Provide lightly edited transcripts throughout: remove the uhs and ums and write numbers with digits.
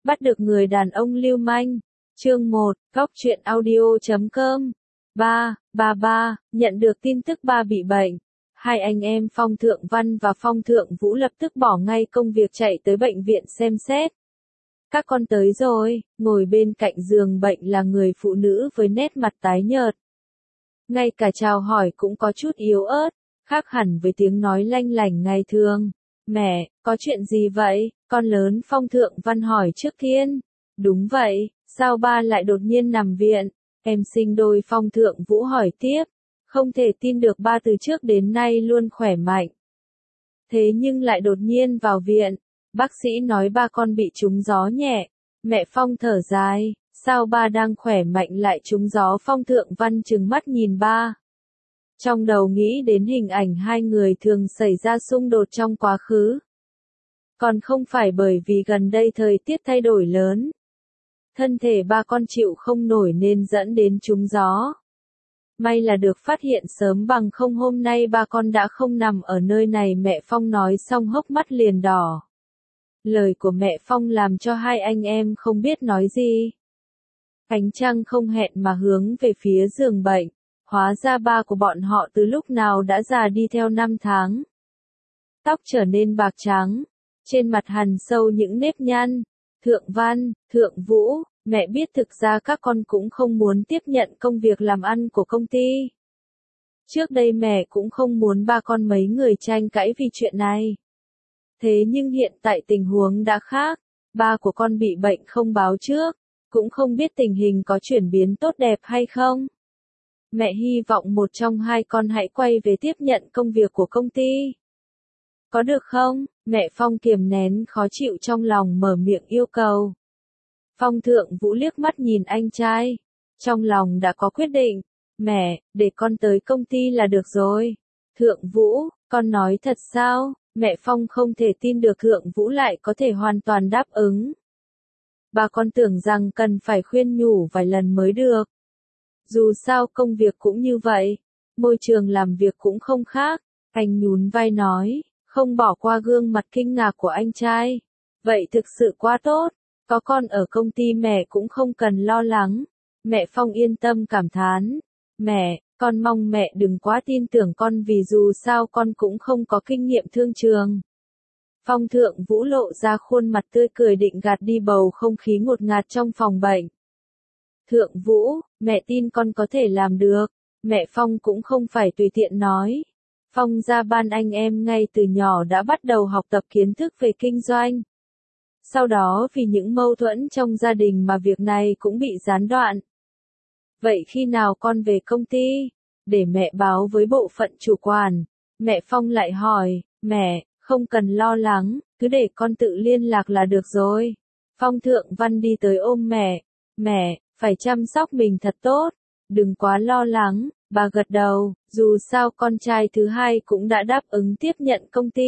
Bắt được người đàn ông lưu manh. Chương 1, Góc truyện audio.com. 3, nhận được tin tức ba bị bệnh. Hai anh em Phong Thượng Văn và Phong Thượng Vũ lập tức bỏ ngay công việc chạy tới bệnh viện xem xét. Các con tới rồi, ngồi bên cạnh giường bệnh là người phụ nữ với nét mặt tái nhợt. Ngay cả chào hỏi cũng có chút yếu ớt, khác hẳn với tiếng nói lanh lảnh ngày thường. Mẹ, có chuyện gì vậy? Con lớn Phong Thượng Văn hỏi trước tiên. Đúng vậy, sao ba lại đột nhiên nằm viện? Em sinh đôi Phong Thượng Vũ hỏi tiếp. Không thể tin được ba từ trước đến nay luôn khỏe mạnh. Thế nhưng lại đột nhiên vào viện. Bác sĩ nói ba con bị trúng gió nhẹ. Mẹ Phong thở dài, sao ba đang khỏe mạnh lại trúng gió? Phong Thượng Văn trừng mắt nhìn ba. Trong đầu nghĩ đến hình ảnh hai người thường xảy ra xung đột trong quá khứ. Còn không phải bởi vì gần đây thời tiết thay đổi lớn. Thân thể ba con chịu không nổi nên dẫn đến trúng gió. May là được phát hiện sớm, bằng không hôm nay ba con đã không nằm ở nơi này. Mẹ Phong nói xong hốc mắt liền đỏ. Lời của mẹ Phong làm cho hai anh em không biết nói gì. Ánh trăng không hẹn mà hướng về phía giường bệnh. Hóa ra ba của bọn họ từ lúc nào đã già đi theo năm tháng. Tóc trở nên bạc trắng. Trên mặt hằn sâu những nếp nhăn. Thượng Văn, Thượng Vũ, mẹ biết thực ra các con cũng không muốn tiếp nhận công việc làm ăn của công ty. Trước đây mẹ cũng không muốn ba con mấy người tranh cãi vì chuyện này. Thế nhưng hiện tại tình huống đã khác. Ba của con bị bệnh không báo trước. Cũng không biết tình hình có chuyển biến tốt đẹp hay không. Mẹ hy vọng một trong hai con hãy quay về tiếp nhận công việc của công ty. Có được không? Mẹ Phong kiềm nén khó chịu trong lòng mở miệng yêu cầu. Phong Thượng Vũ liếc mắt nhìn anh trai. Trong lòng đã có quyết định. Mẹ, để con tới công ty là được rồi. Thượng Vũ, con nói thật sao? Mẹ Phong không thể tin được Thượng Vũ lại có thể hoàn toàn đáp ứng. Bà con tưởng rằng cần phải khuyên nhủ vài lần mới được. Dù sao công việc cũng như vậy. Môi trường làm việc cũng không khác. Anh nhún vai nói. Không bỏ qua gương mặt kinh ngạc của anh trai. Vậy thực sự quá tốt. Có con ở công ty mẹ cũng không cần lo lắng. Mẹ Phong yên tâm cảm thán. Mẹ, con mong mẹ đừng quá tin tưởng con vì dù sao con cũng không có kinh nghiệm thương trường. Phong Thượng Vũ lộ ra khuôn mặt tươi cười định gạt đi bầu không khí ngột ngạt trong phòng bệnh. Thượng Vũ, mẹ tin con có thể làm được. Mẹ Phong cũng không phải tùy tiện nói. Phong gia ban anh em ngay từ nhỏ đã bắt đầu học tập kiến thức về kinh doanh. Sau đó vì những mâu thuẫn trong gia đình mà việc này cũng bị gián đoạn. Vậy khi nào con về công ty? Để mẹ báo với bộ phận chủ quản. Mẹ Phong lại hỏi, mẹ, không cần lo lắng, cứ để con tự liên lạc là được rồi. Phong Thượng Văn đi tới ôm mẹ. Mẹ, phải chăm sóc mình thật tốt. Đừng quá lo lắng. Bà gật đầu, dù sao con trai thứ hai cũng đã đáp ứng tiếp nhận công ty.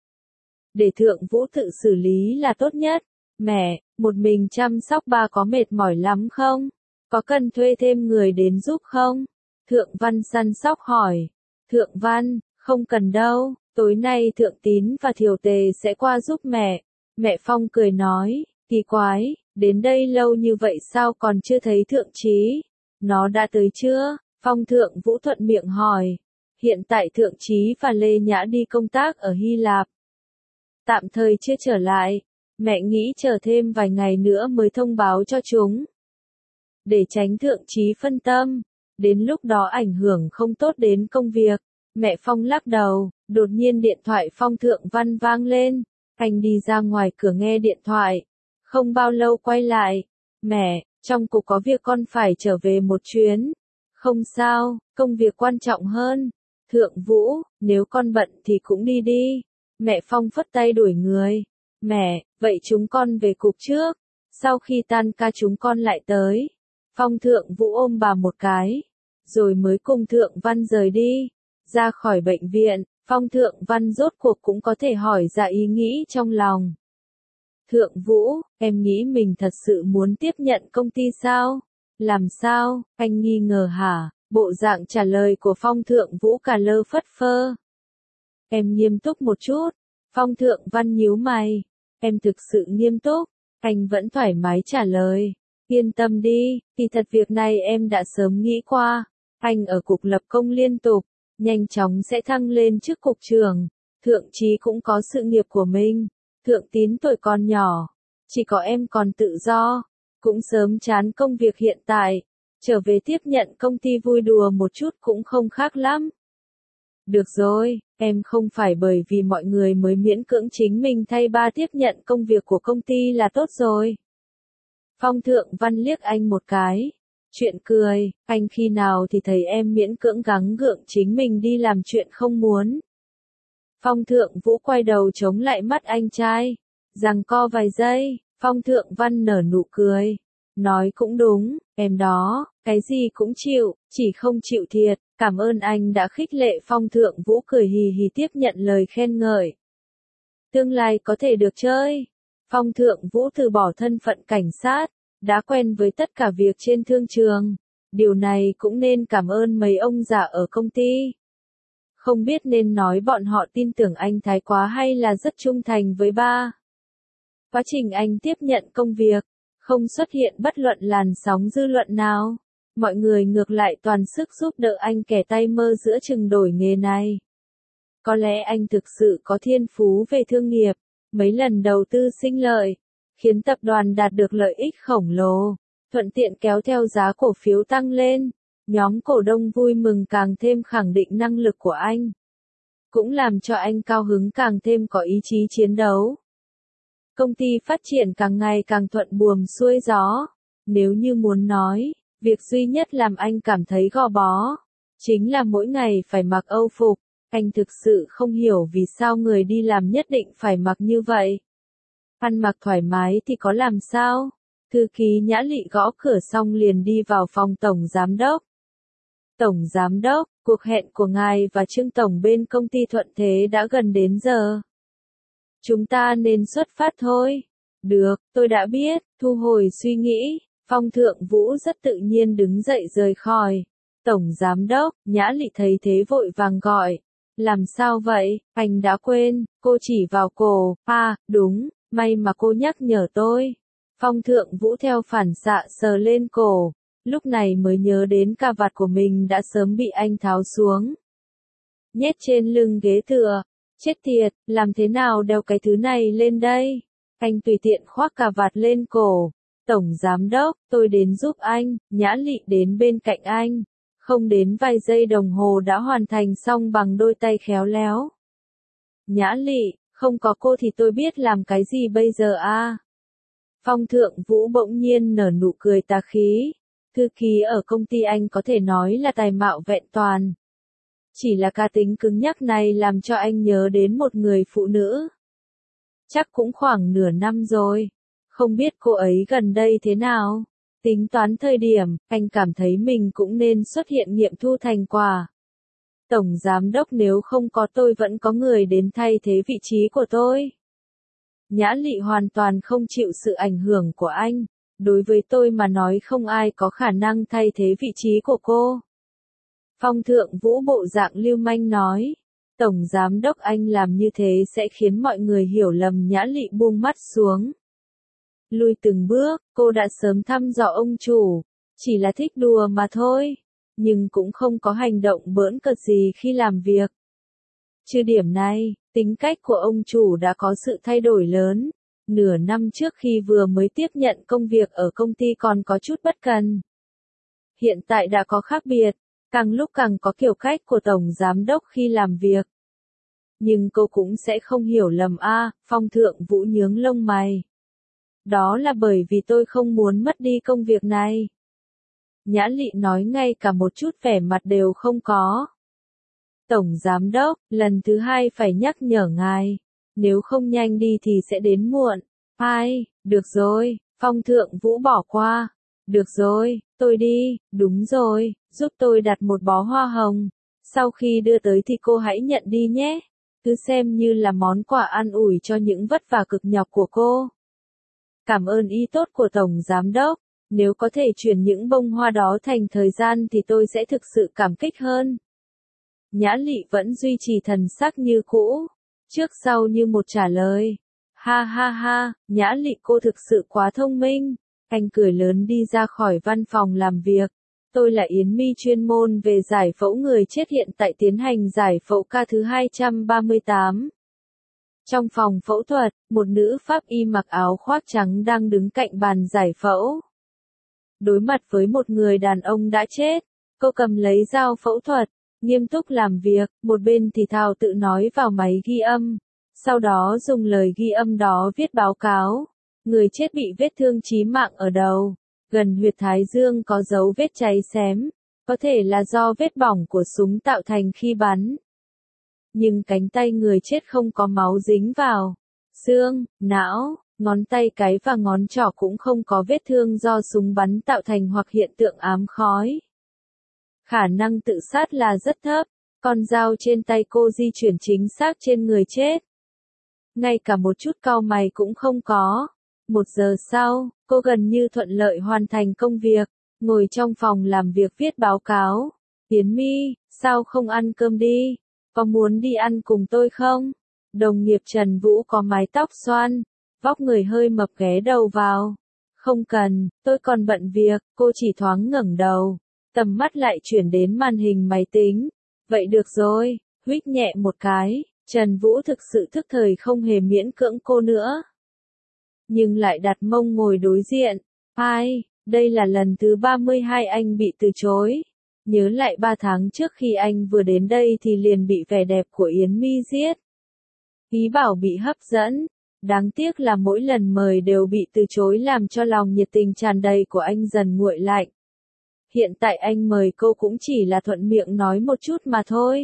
Để Thượng Vũ tự xử lý là tốt nhất. Mẹ, một mình chăm sóc ba có mệt mỏi lắm không? Có cần thuê thêm người đến giúp không? Thượng Văn săn sóc hỏi. Thượng Văn, không cần đâu, tối nay Thượng Tín và Thiều Tề sẽ qua giúp mẹ. Mẹ Phong cười nói, kỳ quái, đến đây lâu như vậy sao còn chưa thấy Thượng Chí? Nó đã tới chưa? Phong Thượng Vũ thuận miệng hỏi. Hiện tại Thượng Chí và Lê Nhã đi công tác ở Hy Lạp. Tạm thời chưa trở lại. Mẹ nghĩ chờ thêm vài ngày nữa mới thông báo cho chúng. Để tránh Thượng Chí phân tâm. Đến lúc đó ảnh hưởng không tốt đến công việc. Mẹ Phong lắc đầu. Đột nhiên điện thoại Phong Thượng Văn vang lên. Anh đi ra ngoài cửa nghe điện thoại. Không bao lâu quay lại. Mẹ, trong cục có việc con phải trở về một chuyến. Không sao, công việc quan trọng hơn. Thượng Vũ, nếu con bận thì cũng đi đi. Mẹ Phong phất tay đuổi người. Mẹ, vậy chúng con về cục trước. Sau khi tan ca chúng con lại tới. Phong Thượng Vũ ôm bà một cái. Rồi mới cùng Thượng Văn rời đi. Ra khỏi bệnh viện, Phong Thượng Văn rốt cuộc cũng có thể hỏi ra ý nghĩ trong lòng. Thượng Vũ, em nghĩ mình thật sự muốn tiếp nhận công ty sao? Làm sao? Anh nghi ngờ hả? Bộ dạng trả lời của Phong Thượng Vũ cả lơ phất phơ. Em nghiêm túc một chút. Phong Thượng Văn nhíu mày. Em thực sự nghiêm túc. Anh vẫn thoải mái trả lời. Yên tâm đi, kỳ thật việc này em đã sớm nghĩ qua. Anh ở cục lập công liên tục, nhanh chóng sẽ thăng lên chức cục trưởng. Thượng trí cũng có sự nghiệp của mình. Thượng Tín tuổi còn nhỏ, chỉ có em còn tự do. Cũng sớm chán công việc hiện tại. Trở về tiếp nhận công ty vui đùa một chút cũng không khác lắm. Được rồi, em không phải bởi vì mọi người mới miễn cưỡng chính mình thay ba tiếp nhận công việc của công ty là tốt rồi. Phong Thượng Văn liếc anh một cái. Chuyện cười, anh khi nào thì thấy em miễn cưỡng gắng gượng chính mình đi làm chuyện không muốn. Phong Thượng Vũ quay đầu chống lại mắt anh trai. Giằng co vài giây, Phong Thượng Văn nở nụ cười. Nói cũng đúng, em đó, cái gì cũng chịu, chỉ không chịu thiệt. Cảm ơn anh đã khích lệ. Phong Thượng Vũ cười hì hì tiếp nhận lời khen ngợi. Tương lai có thể được chơi. Phong Thượng Vũ từ bỏ thân phận cảnh sát, đã quen với tất cả việc trên thương trường. Điều này cũng nên cảm ơn mấy ông già ở công ty. Không biết nên nói bọn họ tin tưởng anh thái quá hay là rất trung thành với ba. Quá trình anh tiếp nhận công việc, không xuất hiện bất luận làn sóng dư luận nào. Mọi người ngược lại toàn sức giúp đỡ anh kẻ tay mơ giữa chừng đổi nghề này. Có lẽ anh thực sự có thiên phú về thương nghiệp, mấy lần đầu tư sinh lợi, khiến tập đoàn đạt được lợi ích khổng lồ, thuận tiện kéo theo giá cổ phiếu tăng lên. Nhóm cổ đông vui mừng càng thêm khẳng định năng lực của anh. Cũng làm cho anh cao hứng càng thêm có ý chí chiến đấu. Công ty phát triển càng ngày càng thuận buồm xuôi gió. Nếu như muốn nói, việc duy nhất làm anh cảm thấy gò bó, chính là mỗi ngày phải mặc âu phục. Anh thực sự không hiểu vì sao người đi làm nhất định phải mặc như vậy. Ăn mặc thoải mái thì có làm sao? Thư ký Nhã Lị gõ cửa xong liền đi vào phòng tổng giám đốc. Tổng giám đốc, cuộc hẹn của ngài và Trương Tổng bên công ty Thuận Thế đã gần đến giờ. Chúng ta nên xuất phát thôi. Được, tôi đã biết. Thu hồi suy nghĩ, Phong Thượng Vũ rất tự nhiên đứng dậy rời khỏi. Tổng giám đốc, Nhã Lị thấy thế vội vàng gọi. Làm sao vậy, anh đã quên. Cô chỉ vào cổ. À, đúng, may mà cô nhắc nhở tôi. Phong Thượng Vũ theo phản xạ sờ lên cổ. Lúc này mới nhớ đến cà vạt của mình đã sớm bị anh tháo xuống. Nhét trên lưng ghế tựa. Chết tiệt, làm thế nào đeo cái thứ này lên đây? Anh tùy tiện khoác cà vạt lên cổ. Tổng giám đốc, tôi đến giúp anh. Nhã Lị đến bên cạnh anh. Không đến vài giây đồng hồ đã hoàn thành xong bằng đôi tay khéo léo. Nhã Lị, không có cô thì tôi biết làm cái gì bây giờ a? Phong Thượng Vũ bỗng nhiên nở nụ cười tà khí. Thư ký ở công ty anh có thể nói là tài mạo vẹn toàn. Chỉ là cá tính cứng nhắc này làm cho anh nhớ đến một người phụ nữ. Chắc cũng khoảng nửa năm rồi. Không biết cô ấy gần đây thế nào. Tính toán thời điểm, anh cảm thấy mình cũng nên xuất hiện nghiệm thu thành quả. Tổng giám đốc nếu không có tôi vẫn có người đến thay thế vị trí của tôi. Nhã Lị hoàn toàn không chịu sự ảnh hưởng của anh. Đối với tôi mà nói không ai có khả năng thay thế vị trí của cô. Phong Thượng Vũ bộ dạng lưu manh nói. Tổng giám đốc anh làm như thế sẽ khiến mọi người hiểu lầm. Nhã Lị buông mắt xuống. Lùi từng bước, cô đã sớm thăm dò ông chủ. Chỉ là thích đùa mà thôi. Nhưng cũng không có hành động bỡn cợt gì khi làm việc. Trừ điểm này, tính cách của ông chủ đã có sự thay đổi lớn. Nửa năm trước khi vừa mới tiếp nhận công việc ở công ty còn có chút bất cần. Hiện tại đã có khác biệt, càng lúc càng có kiểu cách của tổng giám đốc khi làm việc. Nhưng cô cũng sẽ không hiểu lầm a. Phong Thượng Vũ nhướng lông mày. Đó là bởi vì tôi không muốn mất đi công việc này. Nhã Lị nói ngay cả một chút vẻ mặt đều không có. Tổng giám đốc, lần thứ hai phải nhắc nhở ngài. Nếu không nhanh đi thì sẽ đến muộn. Ai, được rồi, Phong Thượng Vũ bỏ qua. Được rồi, tôi đi, đúng rồi, giúp tôi đặt một bó hoa hồng. Sau khi đưa tới thì cô hãy nhận đi nhé. Cứ xem như là món quà an ủi cho những vất vả cực nhọc của cô. Cảm ơn ý tốt của Tổng Giám đốc. Nếu có thể chuyển những bông hoa đó thành thời gian thì tôi sẽ thực sự cảm kích hơn. Nhã Lị vẫn duy trì thần sắc như cũ. Trước sau như một trả lời. Ha ha ha, Nhã Lị cô thực sự quá thông minh. Anh cười lớn đi ra khỏi văn phòng làm việc. Tôi là Yến My chuyên môn về giải phẫu người chết hiện tại tiến hành giải phẫu ca thứ 238. Trong phòng phẫu thuật, một nữ pháp y mặc áo khoác trắng đang đứng cạnh bàn giải phẫu. Đối mặt với một người đàn ông đã chết, cô cầm lấy dao phẫu thuật, nghiêm túc làm việc, một bên thì thào tự nói vào máy ghi âm. Sau đó dùng lời ghi âm đó viết báo cáo. Người chết bị vết thương chí mạng ở đầu. Gần huyệt thái dương có dấu vết cháy xém. Có thể là do vết bỏng của súng tạo thành khi bắn. Nhưng cánh tay người chết không có máu dính vào. Xương, não, ngón tay cái và ngón trỏ cũng không có vết thương do súng bắn tạo thành hoặc hiện tượng ám khói. Khả năng tự sát là rất thấp. Con dao trên tay cô di chuyển chính xác trên người chết. Ngay cả một chút cau mày cũng không có. 1 giờ sau, cô gần như thuận lợi hoàn thành công việc, ngồi trong phòng làm việc viết báo cáo. Yến My, sao không ăn cơm đi? Có muốn đi ăn cùng tôi không? Đồng nghiệp Trần Vũ có mái tóc xoăn, vóc người hơi mập ghé đầu vào. Không cần, tôi còn bận việc, cô chỉ thoáng ngẩng đầu. Tầm mắt lại chuyển đến màn hình máy tính. Vậy được rồi, huých nhẹ một cái. Trần Vũ thực sự thức thời không hề miễn cưỡng cô nữa. Nhưng lại đặt mông ngồi đối diện. Ai, đây là lần thứ 32 anh bị từ chối. Nhớ lại 3 tháng trước khi anh vừa đến đây thì liền bị vẻ đẹp của Yến My giết. Ý bảo bị hấp dẫn. Đáng tiếc là mỗi lần mời đều bị từ chối làm cho lòng nhiệt tình tràn đầy của anh dần nguội lạnh. Hiện tại anh mời cô cũng chỉ là thuận miệng nói một chút mà thôi.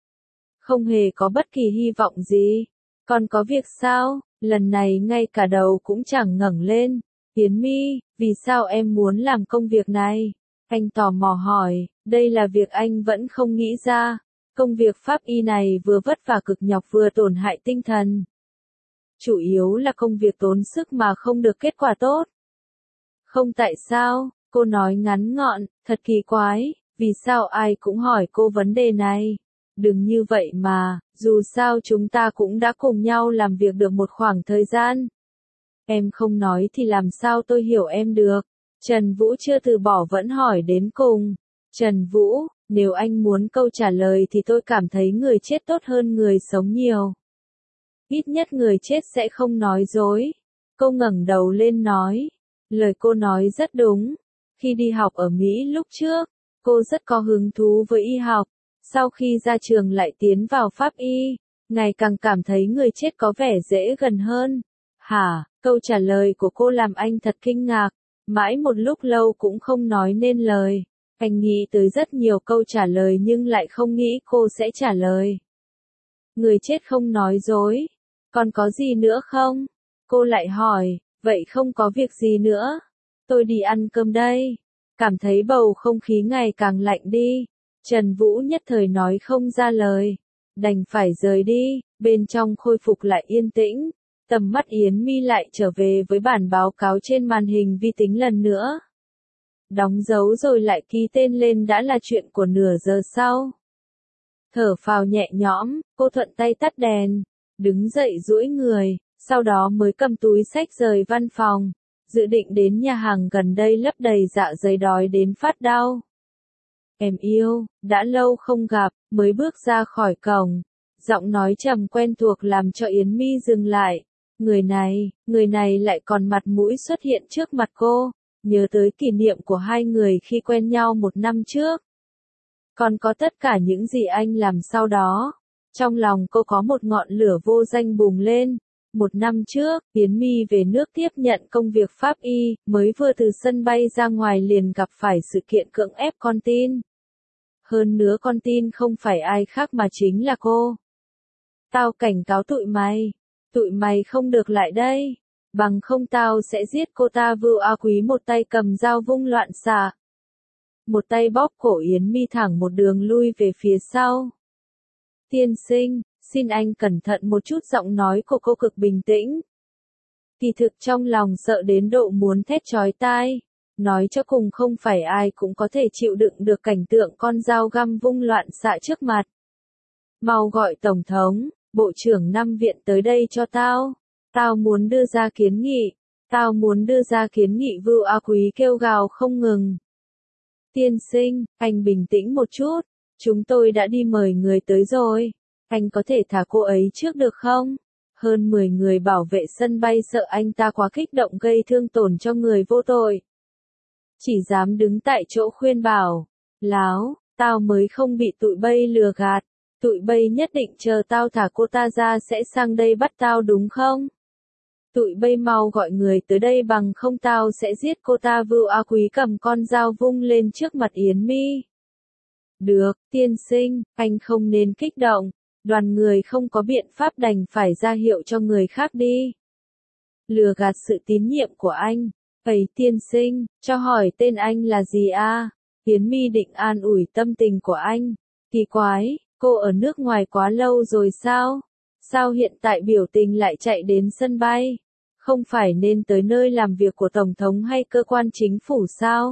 Không hề có bất kỳ hy vọng gì. Còn có việc sao? Lần này ngay cả đầu cũng chẳng ngẩng lên. Yến My, vì sao em muốn làm công việc này? Anh tò mò hỏi, đây là việc anh vẫn không nghĩ ra. Công việc pháp y này vừa vất vả cực nhọc vừa tổn hại tinh thần. Chủ yếu là công việc tốn sức mà không được kết quả tốt. Không tại sao, cô nói ngắn gọn, thật kỳ quái, vì sao ai cũng hỏi cô vấn đề này. Đừng như vậy mà, dù sao chúng ta cũng đã cùng nhau làm việc được một khoảng thời gian. Em không nói thì làm sao tôi hiểu em được. Trần Vũ chưa từ bỏ vẫn hỏi đến cùng. Trần Vũ, nếu anh muốn câu trả lời thì tôi cảm thấy người chết tốt hơn người sống nhiều. Ít nhất người chết sẽ không nói dối. Cô ngẩng đầu lên nói. Lời cô nói rất đúng. Khi đi học ở Mỹ lúc trước, cô rất có hứng thú với y học. Sau khi ra trường lại tiến vào pháp y, ngày càng cảm thấy người chết có vẻ dễ gần hơn. Hả, câu trả lời của cô làm anh thật kinh ngạc, mãi một lúc lâu cũng không nói nên lời. Anh nghĩ tới rất nhiều câu trả lời nhưng lại không nghĩ cô sẽ trả lời. Người chết không nói dối. Còn có gì nữa không? Cô lại hỏi, vậy không có việc gì nữa. Tôi đi ăn cơm đây. Cảm thấy bầu không khí ngày càng lạnh đi. Trần Vũ nhất thời nói không ra lời. Đành phải rời đi, bên trong khôi phục lại yên tĩnh. Tầm mắt Yến My lại trở về với bản báo cáo trên màn hình vi tính lần nữa. Đóng dấu rồi lại ký tên lên đã là chuyện của nửa giờ sau. Thở phào nhẹ nhõm, cô thuận tay tắt đèn, đứng dậy duỗi người, sau đó mới cầm túi xách rời văn phòng, dự định đến nhà hàng gần đây lấp đầy dạ dày đói đến phát đau. Em yêu, đã lâu không gặp, mới bước ra khỏi cổng, giọng nói trầm quen thuộc làm cho Yến My dừng lại. Người này lại còn mặt mũi xuất hiện trước mặt cô, nhớ tới kỷ niệm của hai người khi quen nhau 1 năm trước. Còn có tất cả những gì anh làm sau đó. Trong lòng cô có một ngọn lửa vô danh bùng lên. 1 năm trước, Yến My về nước tiếp nhận công việc pháp y, mới vừa từ sân bay ra ngoài liền gặp phải sự kiện cưỡng ép con tin. Hơn nữa con tin không phải ai khác mà chính là cô. Tao cảnh cáo tụi mày không được lại đây, bằng không tao sẽ giết cô ta. Vưu A Quý một tay cầm dao vung loạn xạ, một tay bóp cổ Yến My thẳng một đường lui về phía sau. Tiên sinh, xin anh cẩn thận một chút. Giọng nói của cô cực bình tĩnh. Kỳ thực trong lòng sợ đến độ muốn thét chói tai. Nói cho cùng không phải ai cũng có thể chịu đựng được cảnh tượng con dao găm vung loạn xạ trước mặt. Mau gọi Tổng thống, Bộ trưởng 5 viện tới đây cho tao. Tao muốn đưa ra kiến nghị. Tao muốn đưa ra kiến nghị, Vưu A Quý kêu gào không ngừng. Tiên sinh, anh bình tĩnh một chút. Chúng tôi đã đi mời người tới rồi. Anh có thể thả cô ấy trước được không? Hơn 10 người bảo vệ sân bay sợ anh ta quá kích động gây thương tổn cho người vô tội. Chỉ dám đứng tại chỗ khuyên bảo. Láo, tao mới không bị tụi bay lừa gạt. Tụi bay nhất định chờ tao thả cô ta ra sẽ sang đây bắt tao đúng không? Tụi bay mau gọi người tới đây, bằng không tao sẽ giết cô ta. Vưu A Quý cầm con dao vung lên trước mặt Yến Mi. Được, tiên sinh, anh không nên kích động. Đoàn người không có biện pháp đành phải ra hiệu cho người khác đi. Lừa gạt sự tín nhiệm của anh. Ấy tiên sinh, cho hỏi tên anh là gì a? Yến Mi định an ủi tâm tình của anh. Kỳ quái, cô ở nước ngoài quá lâu rồi sao? Sao hiện tại biểu tình lại chạy đến sân bay? Không phải nên tới nơi làm việc của Tổng thống hay cơ quan chính phủ sao?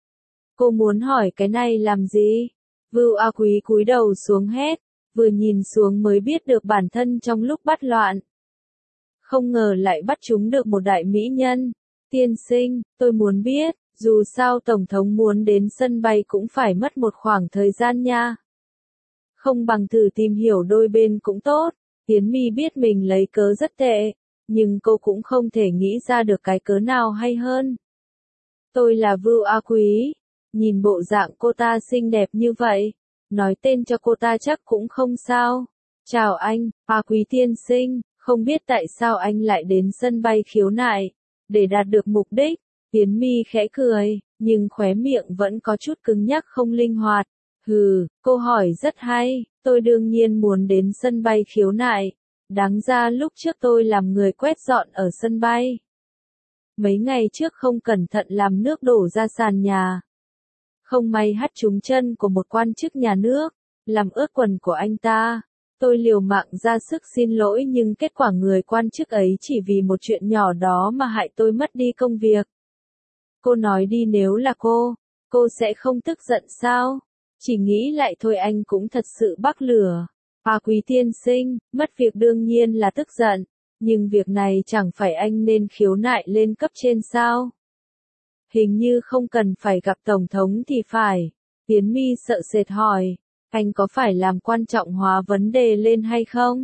Cô muốn hỏi cái này làm gì? Vưu A Quý cúi đầu xuống hét, vừa nhìn xuống mới biết được bản thân trong lúc bắt loạn. Không ngờ lại bắt chúng được một đại mỹ nhân. Tiên sinh, tôi muốn biết, dù sao Tổng thống muốn đến sân bay cũng phải mất một khoảng thời gian nha. Không bằng thử tìm hiểu đôi bên cũng tốt. Yến Mi biết mình lấy cớ rất tệ, nhưng cô cũng không thể nghĩ ra được cái cớ nào hay hơn. Tôi là Vưu A Quý. Nhìn bộ dạng cô ta xinh đẹp như vậy, nói tên cho cô ta chắc cũng không sao. Chào anh, A Quý tiên sinh, không biết tại sao anh lại đến sân bay khiếu nại, để đạt được mục đích. Yến Mi khẽ cười, nhưng khóe miệng vẫn có chút cứng nhắc không linh hoạt. Hừ, câu hỏi rất hay, tôi đương nhiên muốn đến sân bay khiếu nại. Đáng ra lúc trước tôi làm người quét dọn ở sân bay. Mấy ngày trước không cẩn thận làm nước đổ ra sàn nhà. Không may hắt trúng chân của một quan chức nhà nước, làm ướt quần của anh ta. Tôi liều mạng ra sức xin lỗi nhưng kết quả người quan chức ấy chỉ vì một chuyện nhỏ đó mà hại tôi mất đi công việc. Cô nói đi, nếu là cô sẽ không tức giận sao? Chỉ nghĩ lại thôi anh cũng thật sự bắc lửa. A Quý tiên sinh, mất việc đương nhiên là tức giận, nhưng việc này chẳng phải anh nên khiếu nại lên cấp trên sao? Hình như không cần phải gặp Tổng thống thì phải. Yến Mi sợ sệt hỏi, anh có phải làm quan trọng hóa vấn đề lên hay không?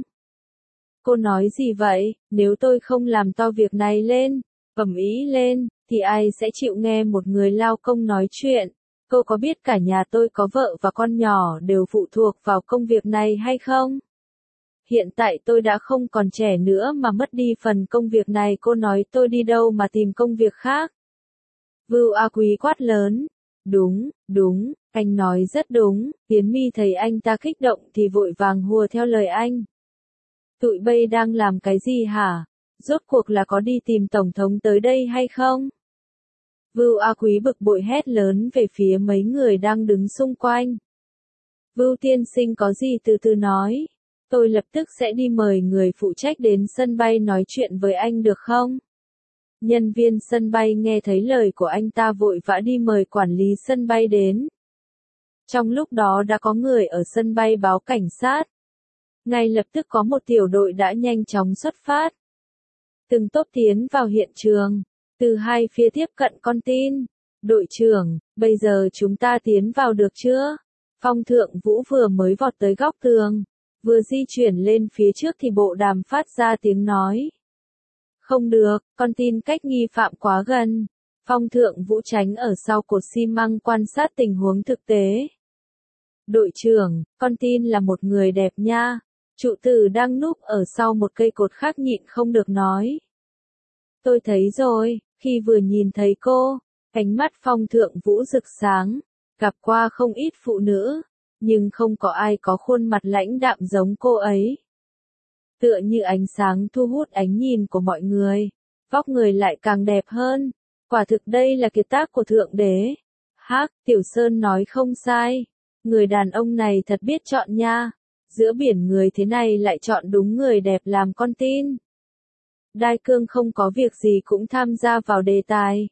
Cô nói gì vậy? Nếu tôi không làm to việc này lên, ầm ĩ lên, thì ai sẽ chịu nghe một người lao công nói chuyện? Cô có biết cả nhà tôi có vợ và con nhỏ đều phụ thuộc vào công việc này hay không? Hiện tại tôi đã không còn trẻ nữa mà mất đi phần công việc này, cô nói tôi đi đâu mà tìm công việc khác? Vưu A Quý quát lớn. Đúng, anh nói rất đúng. Yến Mi thấy anh ta kích động thì vội vàng hùa theo lời anh. Tụi bay đang làm cái gì hả? Rốt cuộc là có đi tìm Tổng thống tới đây hay không? Vưu A Quý bực bội hét lớn về phía mấy người đang đứng xung quanh. Vưu tiên sinh có gì từ từ nói. Tôi lập tức sẽ đi mời người phụ trách đến sân bay nói chuyện với anh được không? Nhân viên sân bay nghe thấy lời của anh ta vội vã đi mời quản lý sân bay đến. Trong lúc đó đã có người ở sân bay báo cảnh sát. Ngay lập tức có một tiểu đội đã nhanh chóng xuất phát. Từng tốp tiến vào hiện trường. Từ hai phía tiếp cận con tin. Đội trưởng, bây giờ chúng ta tiến vào được chưa? Phong Thượng Vũ vừa mới vọt tới góc tường. Vừa di chuyển lên phía trước thì bộ đàm phát ra tiếng nói. Không được, con tin cách nghi phạm quá gần. Phong Thượng Vũ tránh ở sau cột xi măng quan sát tình huống thực tế. Đội trưởng, con tin là một người đẹp nha. Trụ tử đang núp ở sau một cây cột khác nhịn không được nói. Tôi thấy rồi, khi vừa nhìn thấy cô, ánh mắt Phong Thượng Vũ rực sáng. Gặp qua không ít phụ nữ, nhưng không có ai có khuôn mặt lãnh đạm giống cô ấy. Tựa như ánh sáng thu hút ánh nhìn của mọi người, vóc người lại càng đẹp hơn. Quả thực đây là kiệt tác của Thượng Đế. Hắc, Tiểu Sơn nói không sai. Người đàn ông này thật biết chọn nha. Giữa biển người thế này lại chọn đúng người đẹp làm con tin. Đai Cương không có việc gì cũng tham gia vào đề tài.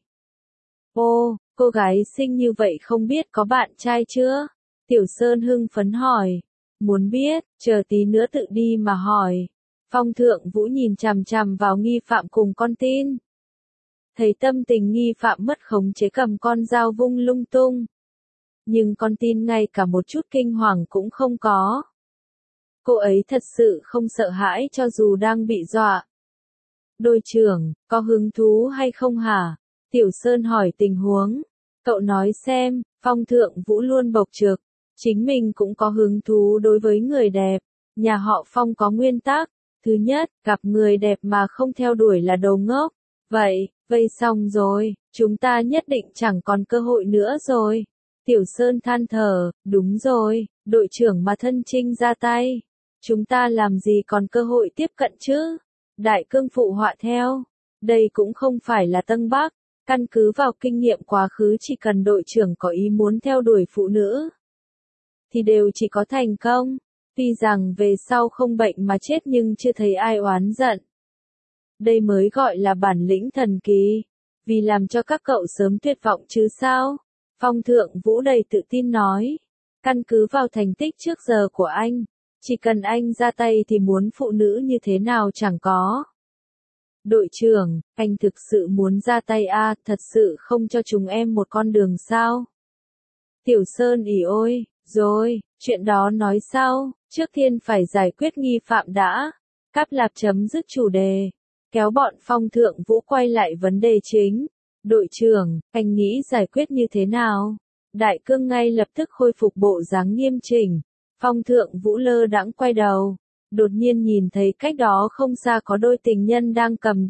Ô, cô gái xinh như vậy không biết có bạn trai chưa? Tiểu Sơn hưng phấn hỏi. Muốn biết, chờ tí nữa tự đi mà hỏi. Phong Thượng Vũ nhìn chằm chằm vào nghi phạm cùng con tin. Thấy tâm tình nghi phạm mất khống chế cầm con dao vung lung tung. Nhưng con tin ngay cả một chút kinh hoàng cũng không có. Cô ấy thật sự không sợ hãi cho dù đang bị dọa. Đội trưởng, có hứng thú hay không hả? Tiểu Sơn hỏi tình huống. Cậu nói xem, Phong Thượng Vũ luôn bộc trực. Chính mình cũng có hứng thú đối với người đẹp. Nhà họ Phong có nguyên tắc. Thứ nhất, gặp người đẹp mà không theo đuổi là đồ ngốc. Vậy, vây xong rồi, chúng ta nhất định chẳng còn cơ hội nữa rồi. Tiểu Sơn than thở, đúng rồi, đội trưởng mà thân trinh ra tay. Chúng ta làm gì còn cơ hội tiếp cận chứ? Đại Cương phụ họa theo. Đây cũng không phải là Tân Bắc. Căn cứ vào kinh nghiệm quá khứ chỉ cần đội trưởng có ý muốn theo đuổi phụ nữ. Thì đều chỉ có thành công. Tuy rằng về sau không bệnh mà chết nhưng chưa thấy ai oán giận. Đây mới gọi là bản lĩnh thần kỳ. Vì làm cho các cậu sớm tuyệt vọng chứ sao? Phong Thượng Vũ đầy tự tin nói. Căn cứ vào thành tích trước giờ của anh. Chỉ cần anh ra tay thì muốn phụ nữ như thế nào chẳng có. Đội trưởng, anh thực sự muốn ra tay à, thật sự không cho chúng em một con đường sao? Tiểu Sơn ỉ ôi, rồi, chuyện đó nói sau, trước tiên phải giải quyết nghi phạm đã. Cáp Lạp chấm dứt chủ đề, kéo bọn Phong Thượng Vũ quay lại vấn đề chính. Đội trưởng, anh nghĩ giải quyết như thế nào? Đại Cương ngay lập tức khôi phục bộ dáng nghiêm chỉnh. Phong Thượng Vũ lơ đãng quay đầu. Đột nhiên nhìn thấy cách đó không xa có đôi tình nhân đang cầm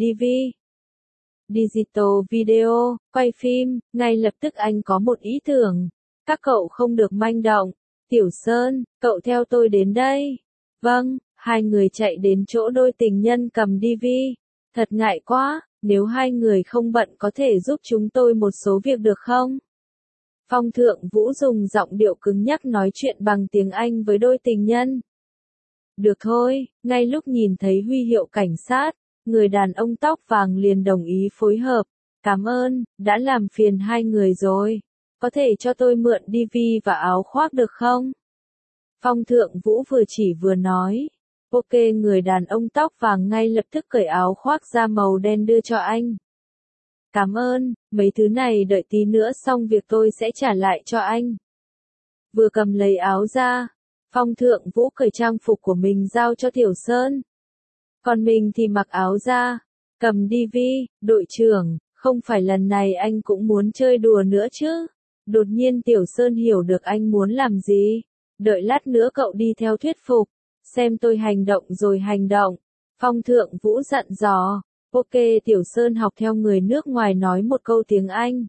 Digital video, quay phim, ngay lập tức anh có một ý tưởng. Các cậu không được manh động. Tiểu Sơn, cậu theo tôi đến đây. Vâng, hai người chạy đến chỗ đôi tình nhân cầm DV. Thật ngại quá, nếu hai người không bận có thể giúp chúng tôi một số việc được không? Phong Thượng Vũ dùng giọng điệu cứng nhắc nói chuyện bằng tiếng Anh với đôi tình nhân. Được thôi, ngay lúc nhìn thấy huy hiệu cảnh sát, người đàn ông tóc vàng liền đồng ý phối hợp. Cảm ơn, đã làm phiền hai người rồi. Có thể cho tôi mượn DV và áo khoác được không? Phong Thượng Vũ vừa chỉ vừa nói. Ok, người đàn ông tóc vàng ngay lập tức cởi áo khoác da màu đen đưa cho anh. Cảm ơn, mấy thứ này đợi tí nữa xong việc tôi sẽ trả lại cho anh. Vừa cầm lấy áo ra, Phong Thượng Vũ cởi trang phục của mình giao cho Tiểu Sơn. Còn mình thì mặc áo ra, cầm DV, đội trưởng, không phải lần này anh cũng muốn chơi đùa nữa chứ. Đột nhiên Tiểu Sơn hiểu được anh muốn làm gì. Đợi lát nữa cậu đi theo thuyết phục, xem tôi hành động rồi hành động. Phong Thượng Vũ dặn dò. Ok, Tiểu Sơn học theo người nước ngoài nói một câu tiếng Anh.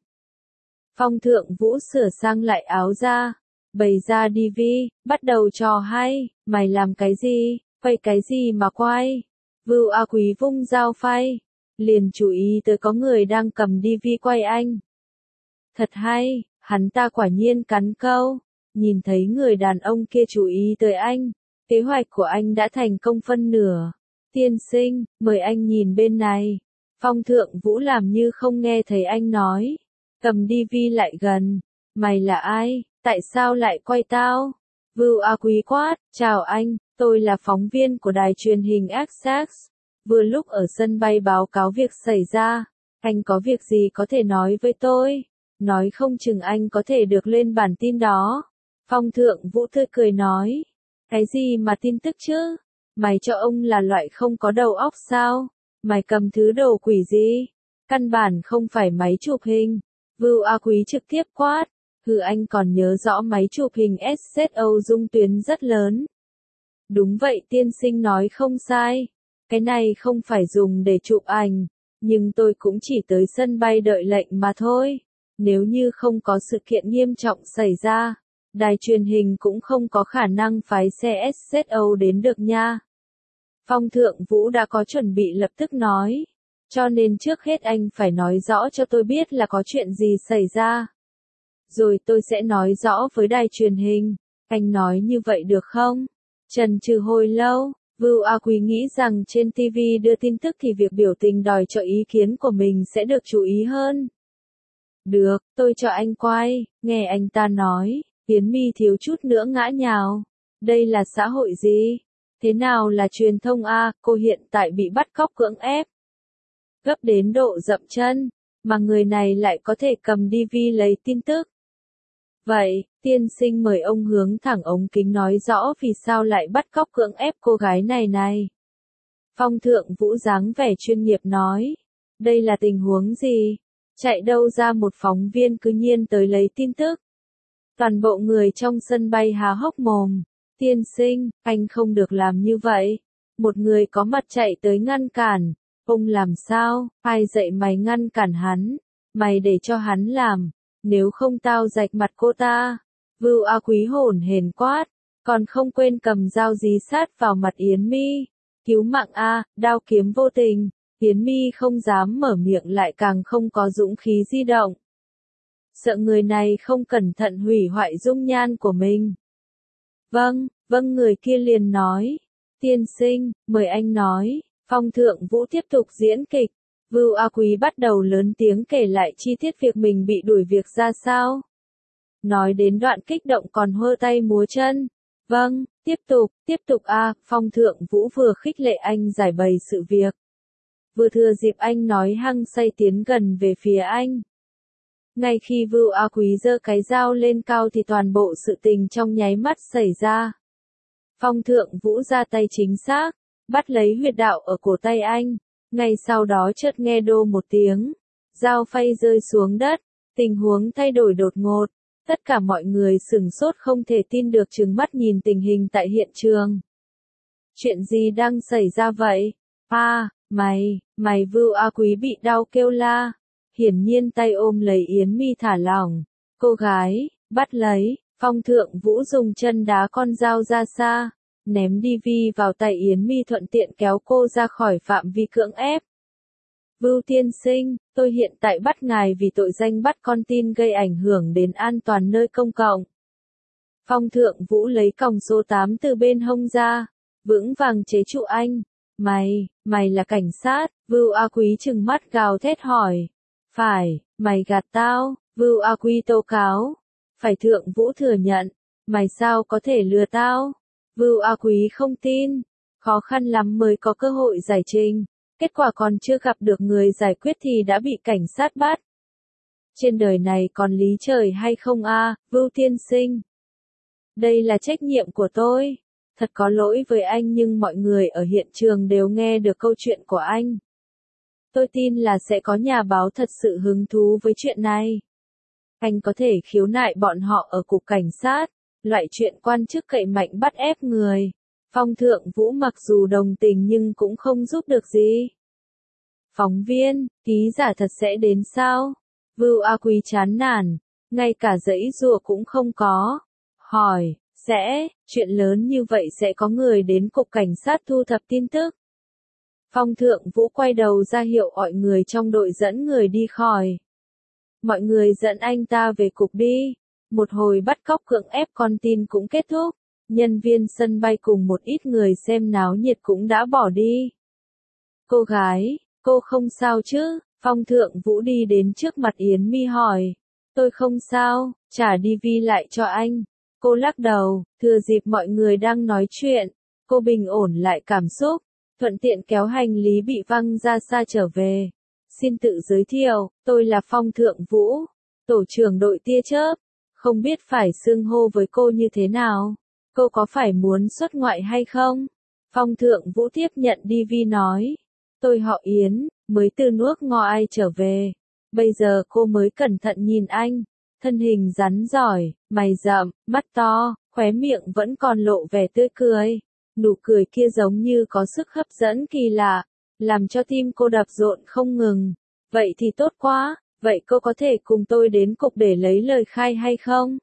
Phong Thượng Vũ sửa sang lại áo ra, bày ra DV, bắt đầu trò hay, mày làm cái gì, quay cái gì mà quay. Vưu A Quý vung dao phay, liền chú ý tới có người đang cầm DV quay anh. Thật hay, hắn ta quả nhiên cắn câu, nhìn thấy người đàn ông kia chú ý tới anh, kế hoạch của anh đã thành công phân nửa. Tiên sinh, mời anh nhìn bên này. Phong Thượng Vũ làm như không nghe thấy anh nói. Cầm DV lại gần. Mày là ai? Tại sao lại quay tao? Vưu A Quý quát, chào anh, tôi là phóng viên của đài truyền hình Essex. Vừa lúc ở sân bay báo cáo việc xảy ra. Anh có việc gì có thể nói với tôi? Nói không chừng anh có thể được lên bản tin đó. Phong Thượng Vũ tươi cười nói. Cái gì mà tin tức chứ? Mày cho ông là loại không có đầu óc sao? Mày cầm thứ đồ quỷ gì? Căn bản không phải máy chụp hình. Vưu A Quý trực tiếp quát. Anh còn nhớ rõ máy chụp hình SZO dung tuyến rất lớn. Đúng vậy, tiên sinh nói không sai. Cái này không phải dùng để chụp ảnh. Nhưng tôi cũng chỉ tới sân bay đợi lệnh mà thôi. Nếu như không có sự kiện nghiêm trọng xảy ra, đài truyền hình cũng không có khả năng phái xe SZO đến được nha. Phong Thượng Vũ đã có chuẩn bị lập tức nói. Cho nên trước hết anh phải nói rõ cho tôi biết là có chuyện gì xảy ra. Rồi tôi sẽ nói rõ với đài truyền hình. Anh nói như vậy được không? Chần chừ hồi lâu, Vưu A Quý nghĩ rằng trên TV đưa tin tức thì việc biểu tình đòi cho ý kiến của mình sẽ được chú ý hơn. Được, tôi cho anh quay, nghe anh ta nói, Yến Mi thiếu chút nữa ngã nhào. Đây là xã hội gì? Thế nào là truyền thông a? Cô hiện tại bị bắt cóc cưỡng ép. Gấp đến độ dậm chân, mà người này lại có thể cầm DV lấy tin tức. Vậy, tiên sinh mời ông hướng thẳng ống kính nói rõ vì sao lại bắt cóc cưỡng ép cô gái này. Phong Thượng Vũ dáng vẻ chuyên nghiệp nói. Đây là tình huống gì? Chạy đâu ra một phóng viên cứ nhiên tới lấy tin tức. Toàn bộ người trong sân bay há hốc mồm. Tiên sinh, anh không được làm như vậy. Một người có mặt chạy tới ngăn cản. Ông làm sao? Ai dạy mày ngăn cản hắn? Mày để cho hắn làm. Nếu không tao rạch mặt cô ta. Vưu A Quý hổn hển quát. Còn không quên cầm dao dí sát vào mặt Yến My. Cứu mạng a, đao kiếm vô tình. Yến My không dám mở miệng lại càng không có dũng khí di động. Sợ người này không cẩn thận hủy hoại dung nhan của mình. Vâng, người kia liền nói. Tiên sinh, mời anh nói. Phong Thượng Vũ tiếp tục diễn kịch. Vưu A Quý bắt đầu lớn tiếng kể lại chi tiết việc mình bị đuổi việc ra sao. Nói đến đoạn kích động còn hơ tay múa chân. Vâng, tiếp tục a. Phong Thượng Vũ vừa khích lệ anh giải bày sự việc. Vừa thừa dịp anh nói hăng say tiến gần về phía anh. Ngay khi Vưu A Quý giơ cái dao lên cao thì toàn bộ sự tình trong nháy mắt xảy ra. Phong Thượng Vũ ra tay chính xác, bắt lấy huyệt đạo ở cổ tay anh. Ngay sau đó chợt nghe đô một tiếng, dao phay rơi xuống đất, tình huống thay đổi đột ngột. Tất cả mọi người sửng sốt không thể tin được trừng mắt nhìn tình hình tại hiện trường. Chuyện gì đang xảy ra vậy? Mày Vưu A Quý bị đau kêu la. Hiển nhiên tay ôm lấy Yến My thả lỏng. Cô gái, bắt lấy. Phong Thượng Vũ dùng chân đá con dao ra xa, ném DV vào tay Yến My thuận tiện kéo cô ra khỏi phạm vi cưỡng ép. Vưu tiên sinh, tôi hiện tại bắt ngài vì tội danh bắt con tin gây ảnh hưởng đến an toàn nơi công cộng. Phong Thượng Vũ lấy còng số 8 từ bên hông ra, vững vàng chế trụ anh. Mày là cảnh sát? Vưu A Quý trừng mắt gào thét hỏi. Phải, mày gạt tao. Vưu A Quý tố cáo. Phải. Thượng Vũ thừa nhận. Mày sao có thể lừa tao? Vưu A Quý không tin. Khó khăn lắm mới có cơ hội giải trình. Kết quả còn chưa gặp được người giải quyết thì đã bị cảnh sát bắt. Trên đời này còn lý trời hay không a, Vưu tiên sinh? Đây là trách nhiệm của tôi. Thật có lỗi với anh nhưng mọi người ở hiện trường đều nghe được câu chuyện của anh. Tôi tin là sẽ có nhà báo thật sự hứng thú với chuyện này. Anh có thể khiếu nại bọn họ ở cục cảnh sát, loại chuyện quan chức cậy mạnh bắt ép người. Phong Thượng Vũ mặc dù đồng tình nhưng cũng không giúp được gì. Phóng viên, ký giả thật sẽ đến sao? Vưu A Quý chán nản, ngay cả giấy rùa cũng không có. Hỏi, chuyện lớn như vậy sẽ có người đến cục cảnh sát thu thập tin tức. Phong Thượng Vũ quay đầu ra hiệu mọi người trong đội dẫn người đi khỏi. Mọi người dẫn anh ta về cục đi. Một hồi bắt cóc cưỡng ép con tin cũng kết thúc. Nhân viên sân bay cùng một ít người xem náo nhiệt cũng đã bỏ đi. Cô gái, cô không sao chứ? Phong Thượng Vũ đi đến trước mặt Yến My hỏi. Tôi không sao, trả DV lại cho anh. Cô lắc đầu, thừa dịp mọi người đang nói chuyện. Cô bình ổn lại cảm xúc, thuận tiện kéo hành lý bị văng ra xa trở về. Xin tự giới thiệu, tôi là Phong Thượng Vũ, tổ trưởng đội tia chớp. Không biết phải xưng hô với cô như thế nào? Cô có phải muốn xuất ngoại hay không? Phong Thượng Vũ tiếp nhận DV nói. Tôi họ Yến, mới từ nước ngoài trở về. Bây giờ cô mới cẩn thận nhìn anh. Thân hình rắn giỏi, mày rậm, mắt to, khóe miệng vẫn còn lộ vẻ tươi cười. Nụ cười kia giống như có sức hấp dẫn kỳ lạ, làm cho tim cô đập rộn không ngừng. Vậy thì tốt quá, vậy cô có thể cùng tôi đến cục để lấy lời khai hay không?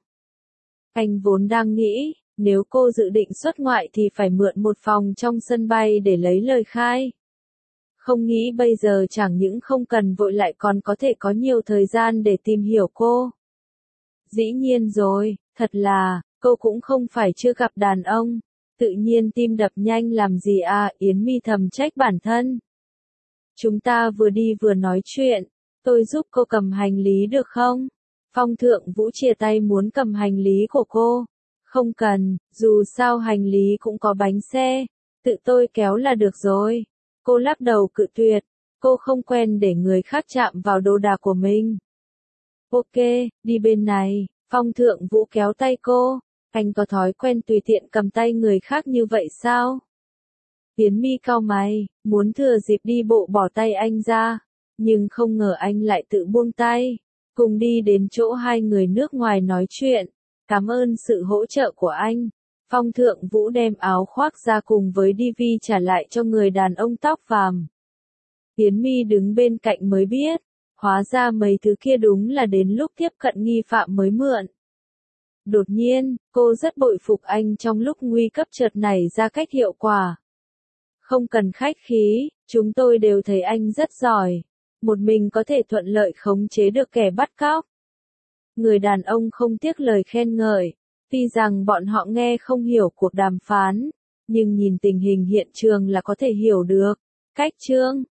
Anh vốn đang nghĩ, nếu cô dự định xuất ngoại thì phải mượn một phòng trong sân bay để lấy lời khai. Không nghĩ bây giờ chẳng những không cần vội lại còn có thể có nhiều thời gian để tìm hiểu cô. Dĩ nhiên rồi, thật là, cô cũng không phải chưa gặp đàn ông. Tự nhiên tim đập nhanh làm gì à, Yến My thầm trách bản thân. Chúng ta vừa đi vừa nói chuyện, tôi giúp cô cầm hành lý được không? Phong Thượng Vũ chia tay muốn cầm hành lý của cô. Không cần, dù sao hành lý cũng có bánh xe. Tự tôi kéo là được rồi. Cô lắc đầu cự tuyệt. Cô không quen để người khác chạm vào đồ đạc của mình. Ok, đi bên này. Phong Thượng Vũ kéo tay cô. Anh có thói quen tùy tiện cầm tay người khác như vậy sao? Yến Mi cau mày, muốn thừa dịp đi bộ bỏ tay anh ra. Nhưng không ngờ anh lại tự buông tay. Cùng đi đến chỗ hai người nước ngoài nói chuyện. Cảm ơn sự hỗ trợ của anh. Phong Thượng Vũ đem áo khoác ra cùng với DV trả lại cho người đàn ông tóc vàng. Yến Mi đứng bên cạnh mới biết. Hóa ra mấy thứ kia đúng là đến lúc tiếp cận nghi phạm mới mượn. Đột nhiên, cô rất bội phục anh trong lúc nguy cấp chợt nảy ra cách hiệu quả. Không cần khách khí, chúng tôi đều thấy anh rất giỏi. Một mình có thể thuận lợi khống chế được kẻ bắt cóc. Người đàn ông không tiếc lời khen ngợi. Tuy rằng bọn họ nghe không hiểu cuộc đàm phán, nhưng nhìn tình hình hiện trường là có thể hiểu được. Cách chương